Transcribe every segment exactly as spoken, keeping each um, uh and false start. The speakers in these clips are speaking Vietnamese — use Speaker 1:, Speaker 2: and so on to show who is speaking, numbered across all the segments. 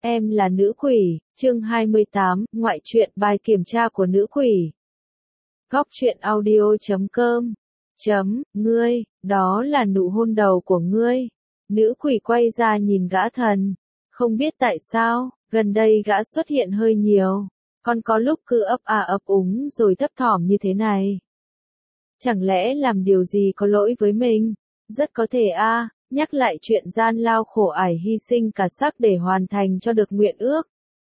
Speaker 1: Em là nữ quỷ, chương hai mươi tám, ngoại truyện bài kiểm tra của nữ quỷ. Góc truyện audio chấm com chấm, ngươi, đó là nụ hôn đầu của ngươi. Nữ quỷ quay ra nhìn gã thần. Không biết tại sao, gần đây gã xuất hiện hơi nhiều. Còn có lúc cứ ấp à ấp úng rồi thấp thỏm như thế này. Chẳng lẽ làm điều gì có lỗi với mình? Rất có thể a. Nhắc lại chuyện gian lao khổ ải hy sinh cả xác để hoàn thành cho được nguyện ước.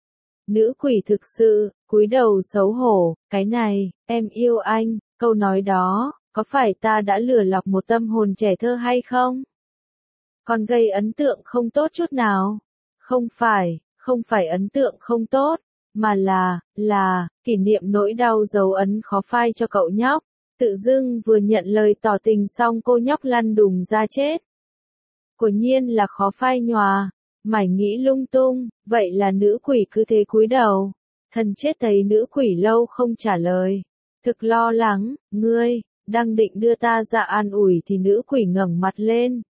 Speaker 1: Nữ quỷ thực sự, cúi đầu xấu hổ, cái này, em yêu anh, câu nói đó, có phải ta đã lừa lọc một tâm hồn trẻ thơ hay không? Còn gây ấn tượng không tốt chút nào. Không phải, không phải ấn tượng không tốt, mà là, là, kỷ niệm nỗi đau dấu ấn khó phai cho cậu nhóc. Tự dưng vừa nhận lời tỏ tình xong cô nhóc lăn đùng ra chết. Quả nhiên là khó phai nhòa, mải nghĩ lung tung, vậy là nữ quỷ cứ thế cúi đầu. Thần chết thấy nữ quỷ lâu không trả lời. Thực lo lắng, ngươi, đang định đưa ta ra an ủi thì nữ quỷ ngẩng mặt lên.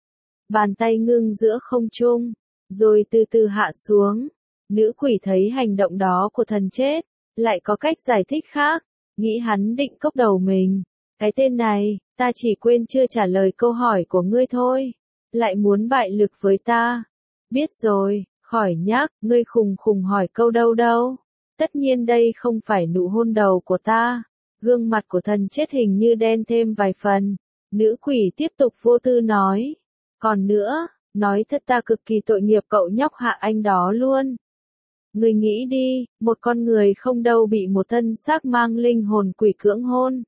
Speaker 1: Bàn tay ngưng giữa không trung, rồi từ từ hạ xuống. Nữ quỷ thấy hành động đó của thần chết, lại có cách giải thích khác, nghĩ hắn định cốc đầu mình. Cái tên này, ta chỉ quên chưa trả lời câu hỏi của ngươi thôi. Lại muốn bại lực với ta. Biết rồi, khỏi nhắc, ngươi khùng khùng hỏi câu đâu đâu. Tất nhiên đây không phải nụ hôn đầu của ta. Gương mặt của thần chết hình như đen thêm vài phần. Nữ quỷ tiếp tục vô tư nói. Còn nữa, nói thật ta cực kỳ tội nghiệp cậu nhóc hạ anh đó luôn. Ngươi nghĩ đi, một con người không đâu bị một thân xác mang linh hồn quỷ cưỡng hôn.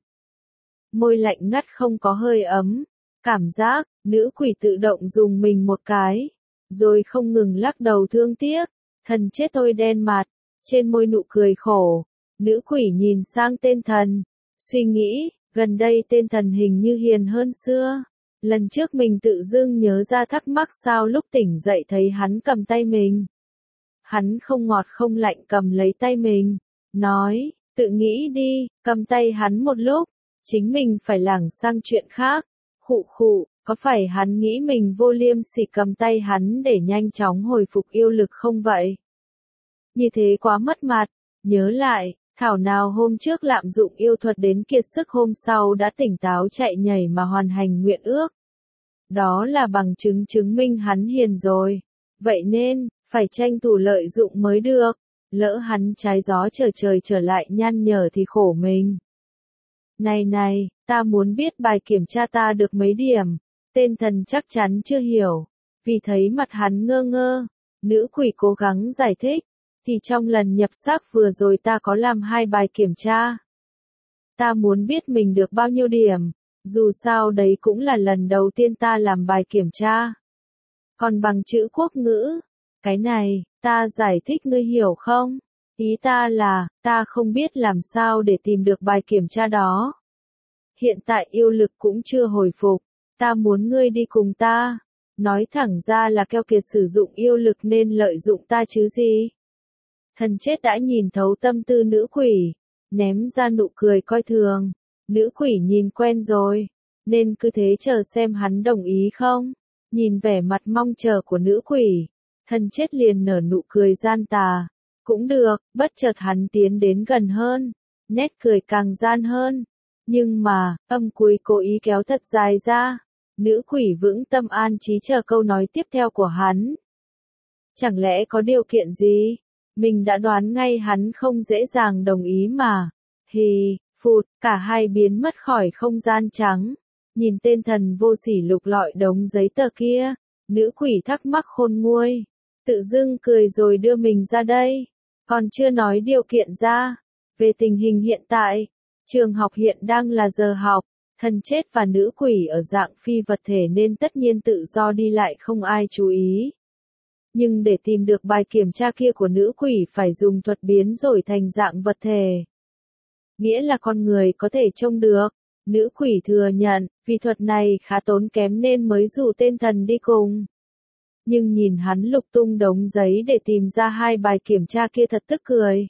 Speaker 1: Môi lạnh ngắt không có hơi ấm. Cảm giác, nữ quỷ tự động dùng mình một cái, rồi không ngừng lắc đầu thương tiếc, thần chết tôi đen mặt, trên môi nụ cười khổ, nữ quỷ nhìn sang tên thần, suy nghĩ, gần đây tên thần hình như hiền hơn xưa, lần trước mình tự dưng nhớ ra thắc mắc sao lúc tỉnh dậy thấy hắn cầm tay mình. Hắn không ngọt không lạnh cầm lấy tay mình, nói, tự nghĩ đi, cầm tay hắn một lúc, chính mình phải lảng sang chuyện khác. Khụ khụ, có phải hắn nghĩ mình vô liêm sỉ cầm tay hắn để nhanh chóng hồi phục yêu lực không vậy? Như thế quá mất mặt, nhớ lại, thảo nào hôm trước lạm dụng yêu thuật đến kiệt sức hôm sau đã tỉnh táo chạy nhảy mà hoàn hành nguyện ước. Đó là bằng chứng chứng minh hắn hiền rồi. Vậy nên, phải tranh thủ lợi dụng mới được, lỡ hắn trái gió trở trời trở lại nhăn nhở thì khổ mình. Này này, ta muốn biết bài kiểm tra ta được mấy điểm, tên thần chắc chắn chưa hiểu, vì thấy mặt hắn ngơ ngơ, nữ quỷ cố gắng giải thích, thì trong lần nhập xác vừa rồi ta có làm hai bài kiểm tra. Ta muốn biết mình được bao nhiêu điểm, dù sao đấy cũng là lần đầu tiên ta làm bài kiểm tra. Còn bằng chữ quốc ngữ, cái này, ta giải thích ngươi hiểu không? Ý ta là, ta không biết làm sao để tìm được bài kiểm tra đó. Hiện tại yêu lực cũng chưa hồi phục, ta muốn ngươi đi cùng ta. Nói thẳng ra là keo kiệt sử dụng yêu lực nên lợi dụng ta chứ gì. Thần chết đã nhìn thấu tâm tư nữ quỷ, ném ra nụ cười coi thường. Nữ quỷ nhìn quen rồi, nên cứ thế chờ xem hắn đồng ý không. Nhìn vẻ mặt mong chờ của nữ quỷ, thần chết liền nở nụ cười gian tà. Cũng được, bất chợt hắn tiến đến gần hơn, nét cười càng gian hơn. Nhưng mà, âm cuối cố ý kéo thật dài ra. Nữ quỷ vững tâm an trí chờ câu nói tiếp theo của hắn. Chẳng lẽ có điều kiện gì? Mình đã đoán ngay hắn không dễ dàng đồng ý mà. Hì, phụt, cả hai biến mất khỏi không gian trắng. Nhìn tên thần vô sỉ lục lọi đống giấy tờ kia. Nữ quỷ thắc mắc khôn nguôi. Tự dưng cười rồi đưa mình ra đây. Còn chưa nói điều kiện ra. Về tình hình hiện tại, trường học hiện đang là giờ học, thần chết và nữ quỷ ở dạng phi vật thể nên tất nhiên tự do đi lại không ai chú ý. Nhưng để tìm được bài kiểm tra kia của nữ quỷ phải dùng thuật biến đổi thành dạng vật thể. Nghĩa là con người có thể trông được. Nữ quỷ thừa nhận, vì thuật này khá tốn kém nên mới rủ tên thần đi cùng. Nhưng nhìn hắn lục tung đống giấy để tìm ra hai bài kiểm tra kia thật tức cười.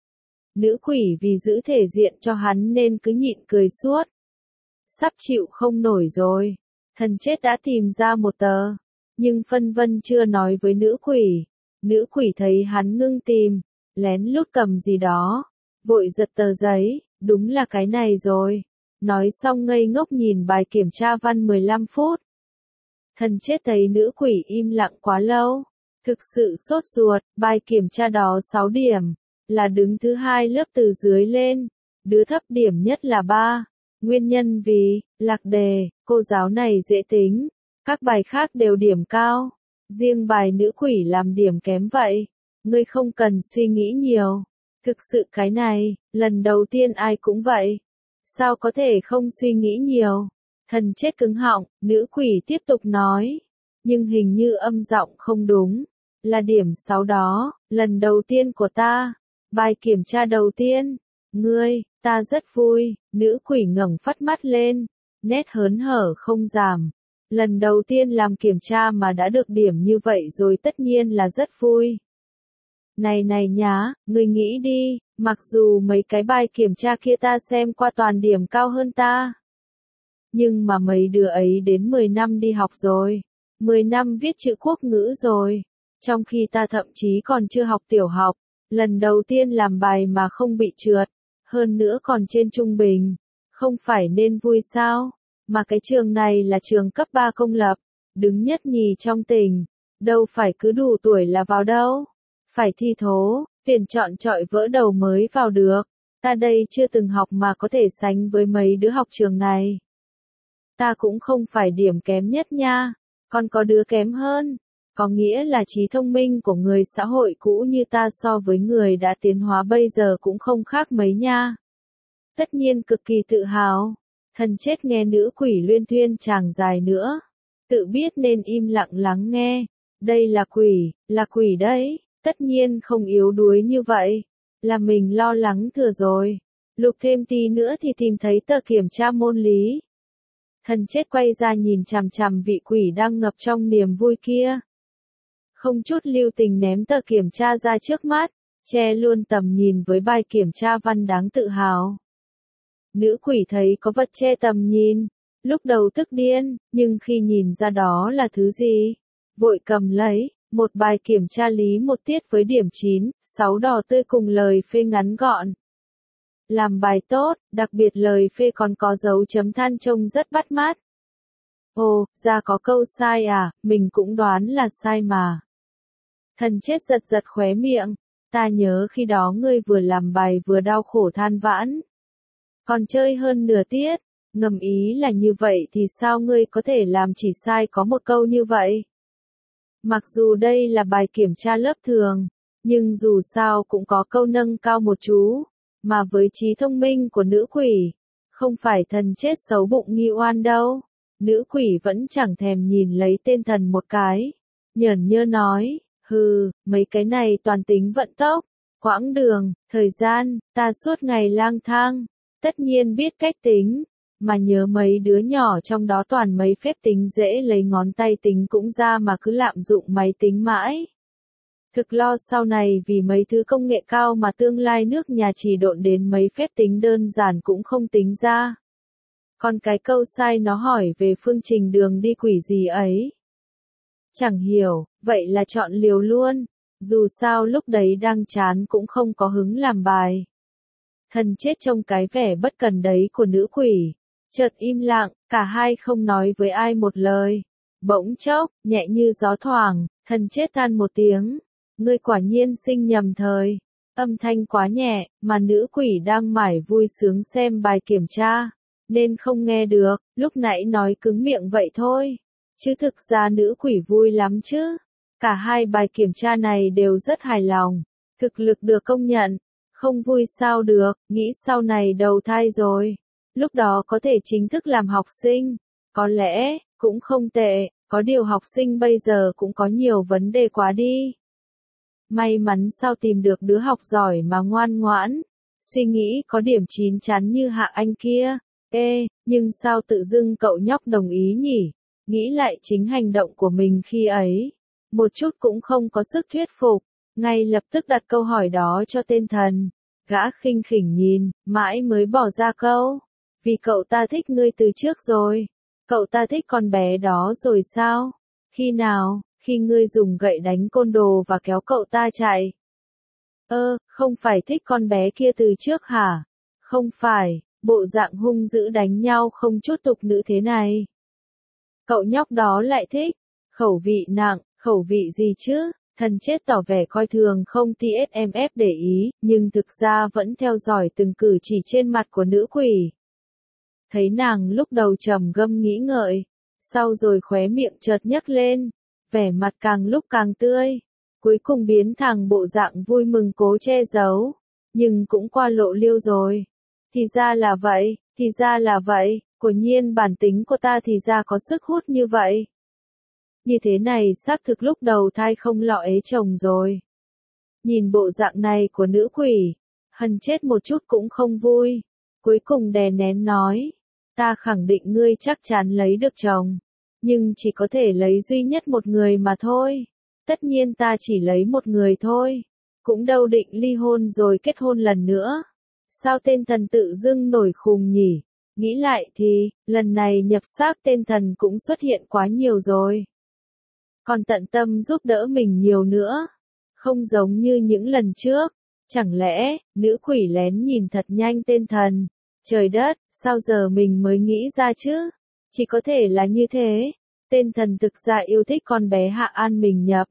Speaker 1: Nữ quỷ vì giữ thể diện cho hắn nên cứ nhịn cười suốt. Sắp chịu không nổi rồi. Thần chết đã tìm ra một tờ. Nhưng phân vân chưa nói với nữ quỷ. Nữ quỷ thấy hắn ngưng tìm, lén lút cầm gì đó, vội giật tờ giấy, đúng là cái này rồi. Nói xong ngây ngốc nhìn bài kiểm tra văn mười lăm phút. Thần chết thấy nữ quỷ im lặng quá lâu, thực sự sốt ruột, bài kiểm tra đó sáu điểm, là đứng thứ hai lớp từ dưới lên, đứa thấp điểm nhất là ba. Nguyên nhân vì, lạc đề, cô giáo này dễ tính, các bài khác đều điểm cao, riêng bài nữ quỷ làm điểm kém vậy. Ngươi không cần suy nghĩ nhiều, thực sự cái này, lần đầu tiên ai cũng vậy. Sao có thể không suy nghĩ nhiều? Thần chết cứng họng, nữ quỷ tiếp tục nói, nhưng hình như âm giọng không đúng, là điểm sáu đó, lần đầu tiên của ta, bài kiểm tra đầu tiên. Ngươi, ta rất vui, nữ quỷ ngẩng phát mắt lên, nét hớn hở không giảm. Lần đầu tiên làm kiểm tra mà đã được điểm như vậy rồi tất nhiên là rất vui. Này này nhá, ngươi nghĩ đi, mặc dù mấy cái bài kiểm tra kia ta xem qua toàn điểm cao hơn ta. Nhưng mà mấy đứa ấy đến mười năm đi học rồi, mười năm viết chữ quốc ngữ rồi, trong khi ta thậm chí còn chưa học tiểu học, lần đầu tiên làm bài mà không bị trượt, hơn nữa còn trên trung bình, không phải nên vui sao? Mà cái trường này là trường cấp ba công lập, đứng nhất nhì trong tỉnh, đâu phải cứ đủ tuổi là vào đâu, phải thi thố, tuyển chọn chọi vỡ đầu mới vào được, ta đây chưa từng học mà có thể sánh với mấy đứa học trường này. Ta cũng không phải điểm kém nhất nha, còn có đứa kém hơn, có nghĩa là trí thông minh của người xã hội cũ như ta so với người đã tiến hóa bây giờ cũng không khác mấy nha. Tất nhiên cực kỳ tự hào. Thần chết nghe nữ quỷ luyên thuyên chàng dài nữa, tự biết nên im lặng lắng nghe. Đây là quỷ, là quỷ đấy, tất nhiên không yếu đuối như vậy, là mình lo lắng thừa rồi. Lục thêm tí nữa thì tìm thấy tờ kiểm tra môn lý. Thần chết quay ra nhìn chằm chằm vị quỷ đang ngập trong niềm vui kia. Không chút lưu tình ném tờ kiểm tra ra trước mắt, che luôn tầm nhìn với bài kiểm tra văn đáng tự hào. Nữ quỷ thấy có vật che tầm nhìn, lúc đầu tức điên, nhưng khi nhìn ra đó là thứ gì, vội cầm lấy, một bài kiểm tra lý một tiết với điểm chín, sáu đỏ tươi cùng lời phê ngắn gọn. Làm bài tốt, đặc biệt lời phê còn có dấu chấm than trông rất bắt mắt. Ồ, ra có câu sai à, mình cũng đoán là sai mà. Thần chết giật giật khóe miệng, ta nhớ khi đó ngươi vừa làm bài vừa đau khổ than vãn. Còn chơi hơn nửa tiết, ngầm ý là như vậy thì sao ngươi có thể làm chỉ sai có một câu như vậy? Mặc dù đây là bài kiểm tra lớp thường, nhưng dù sao cũng có câu nâng cao một chú, mà với trí thông minh của nữ quỷ, không phải thần chết xấu bụng nghi oan đâu. Nữ quỷ vẫn chẳng thèm nhìn lấy tên thần một cái, nhởn nhơ nói, hừ, mấy cái này toàn tính vận tốc, quãng đường, thời gian, ta suốt ngày lang thang. Tất nhiên biết cách tính, mà nhớ mấy đứa nhỏ trong đó toàn mấy phép tính dễ lấy ngón tay tính cũng ra mà cứ lạm dụng máy tính mãi. Thực lo sau này vì mấy thứ công nghệ cao mà tương lai nước nhà chỉ độn đến mấy phép tính đơn giản cũng không tính ra. Còn cái câu sai nó hỏi về phương trình đường đi quỷ gì ấy. Chẳng hiểu, vậy là chọn liều luôn, dù sao lúc đấy đang chán cũng không có hứng làm bài. Thần chết trong cái vẻ bất cần đấy của nữ quỷ, chợt im lặng, cả hai không nói với ai một lời. Bỗng chốc, nhẹ như gió thoảng, thần chết than một tiếng, ngươi quả nhiên sinh nhầm thời. Âm thanh quá nhẹ, mà nữ quỷ đang mải vui sướng xem bài kiểm tra, nên không nghe được, lúc nãy nói cứng miệng vậy thôi. Chứ thực ra nữ quỷ vui lắm chứ. Cả hai bài kiểm tra này đều rất hài lòng, thực lực được công nhận. Không vui sao được, nghĩ sau này đầu thai rồi. Lúc đó có thể chính thức làm học sinh. Có lẽ, cũng không tệ, có điều học sinh bây giờ cũng có nhiều vấn đề quá đi. May mắn sao tìm được đứa học giỏi mà ngoan ngoãn. Suy nghĩ có điểm chín chắn như Hạ Anh kia. Ê, nhưng sao tự dưng cậu nhóc đồng ý nhỉ? Nghĩ lại chính hành động của mình khi ấy. Một chút cũng không có sức thuyết phục. Ngay lập tức đặt câu hỏi đó cho tên thần. Gã khinh khỉnh nhìn, mãi mới bỏ ra câu. Vì cậu ta thích ngươi từ trước rồi. Cậu ta thích con bé đó rồi sao? Khi nào? khi ngươi dùng gậy đánh côn đồ và kéo cậu ta chạy. Ơ, không phải thích con bé kia từ trước hả? Không phải, bộ dạng hung dữ đánh nhau không chút tục nữ thế này. Cậu nhóc đó lại thích, khẩu vị nặng, khẩu vị gì chứ? Thần chết tỏ vẻ coi thường không tê ét em ép để ý, nhưng thực ra vẫn theo dõi từng cử chỉ trên mặt của nữ quỷ. Thấy nàng lúc đầu trầm ngâm nghĩ ngợi, sau rồi khóe miệng chợt nhếch lên, vẻ mặt càng lúc càng tươi, cuối cùng biến thành bộ dạng vui mừng cố che giấu, nhưng cũng qua lộ liêu rồi. Thì ra là vậy, thì ra là vậy, quả nhiên bản tính của ta thì ra có sức hút như vậy. Như thế này xác thực lúc đầu thai không lọ ế chồng rồi. Nhìn bộ dạng này của nữ quỷ, Hân chết một chút cũng không vui, cuối cùng đè nén nói, ta khẳng định ngươi chắc chắn lấy được chồng, nhưng chỉ có thể lấy duy nhất một người mà thôi. Tất nhiên ta chỉ lấy một người thôi, cũng đâu định ly hôn rồi kết hôn lần nữa. Sao tên thần tự dưng nổi khùng nhỉ? Nghĩ lại thì, lần này nhập xác tên thần cũng xuất hiện quá nhiều rồi. Còn tận tâm giúp đỡ mình nhiều nữa. Không giống như những lần trước. Chẳng lẽ, nữ quỷ lén nhìn thật nhanh tên thần. Trời đất, sao giờ mình mới nghĩ ra chứ? Chỉ có thể là như thế. Tên thần thực ra yêu thích con bé Hạ An mình nhập.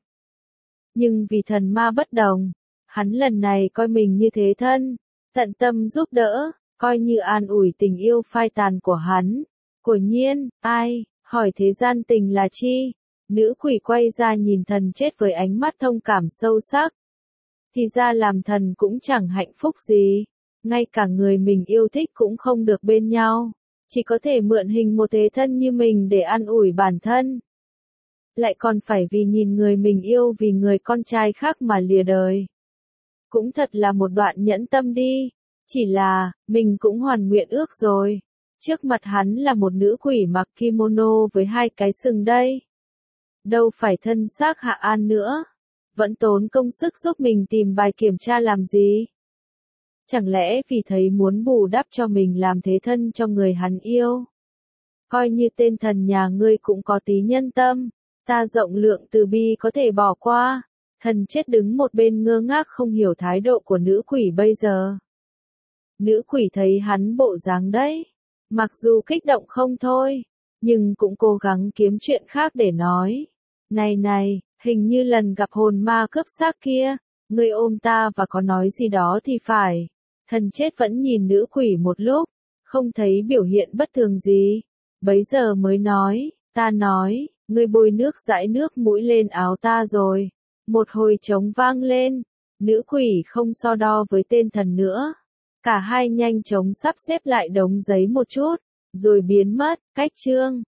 Speaker 1: Nhưng vì thần ma bất đồng, hắn lần này coi mình như thế thân, tận tâm giúp đỡ, coi như an ủi tình yêu phai tàn của hắn. Quả nhiên, ai, hỏi thế gian tình là chi? Nữ quỷ quay ra nhìn thần chết với ánh mắt thông cảm sâu sắc. Thì ra làm thần cũng chẳng hạnh phúc gì, ngay cả người mình yêu thích cũng không được bên nhau, chỉ có thể mượn hình một thế thân như mình để an ủi bản thân. Lại còn phải vì nhìn người mình yêu vì người con trai khác mà lìa đời. Cũng thật là một đoạn nhẫn tâm đi, chỉ là, mình cũng hoàn nguyện ước rồi. Trước mặt hắn là một nữ quỷ mặc kimono với hai cái sừng đây. Đâu phải thân xác Hạ An nữa. Vẫn tốn công sức giúp mình tìm bài kiểm tra làm gì? Chẳng lẽ vì thấy muốn bù đắp cho mình làm thế thân cho người hắn yêu? Coi như tên thần nhà ngươi cũng có tí nhân tâm, ta rộng lượng từ bi có thể bỏ qua. Thần chết đứng một bên ngơ ngác không hiểu thái độ của nữ quỷ bây giờ. Nữ quỷ thấy hắn bộ dáng đấy, mặc dù kích động không thôi, nhưng cũng cố gắng kiếm chuyện khác để nói. Này này, hình như lần gặp hồn ma cướp xác kia, ngươi ôm ta và có nói gì đó thì phải. Thần chết vẫn nhìn nữ quỷ một lúc, không thấy biểu hiện bất thường gì. Bấy giờ mới nói, ta nói, ngươi bôi nước dãi nước mũi lên áo ta rồi. Một hồi trống vang lên, nữ quỷ không so đo với tên thần nữa. Cả hai nhanh chóng sắp xếp lại đống giấy một chút, rồi biến mất, cách chương.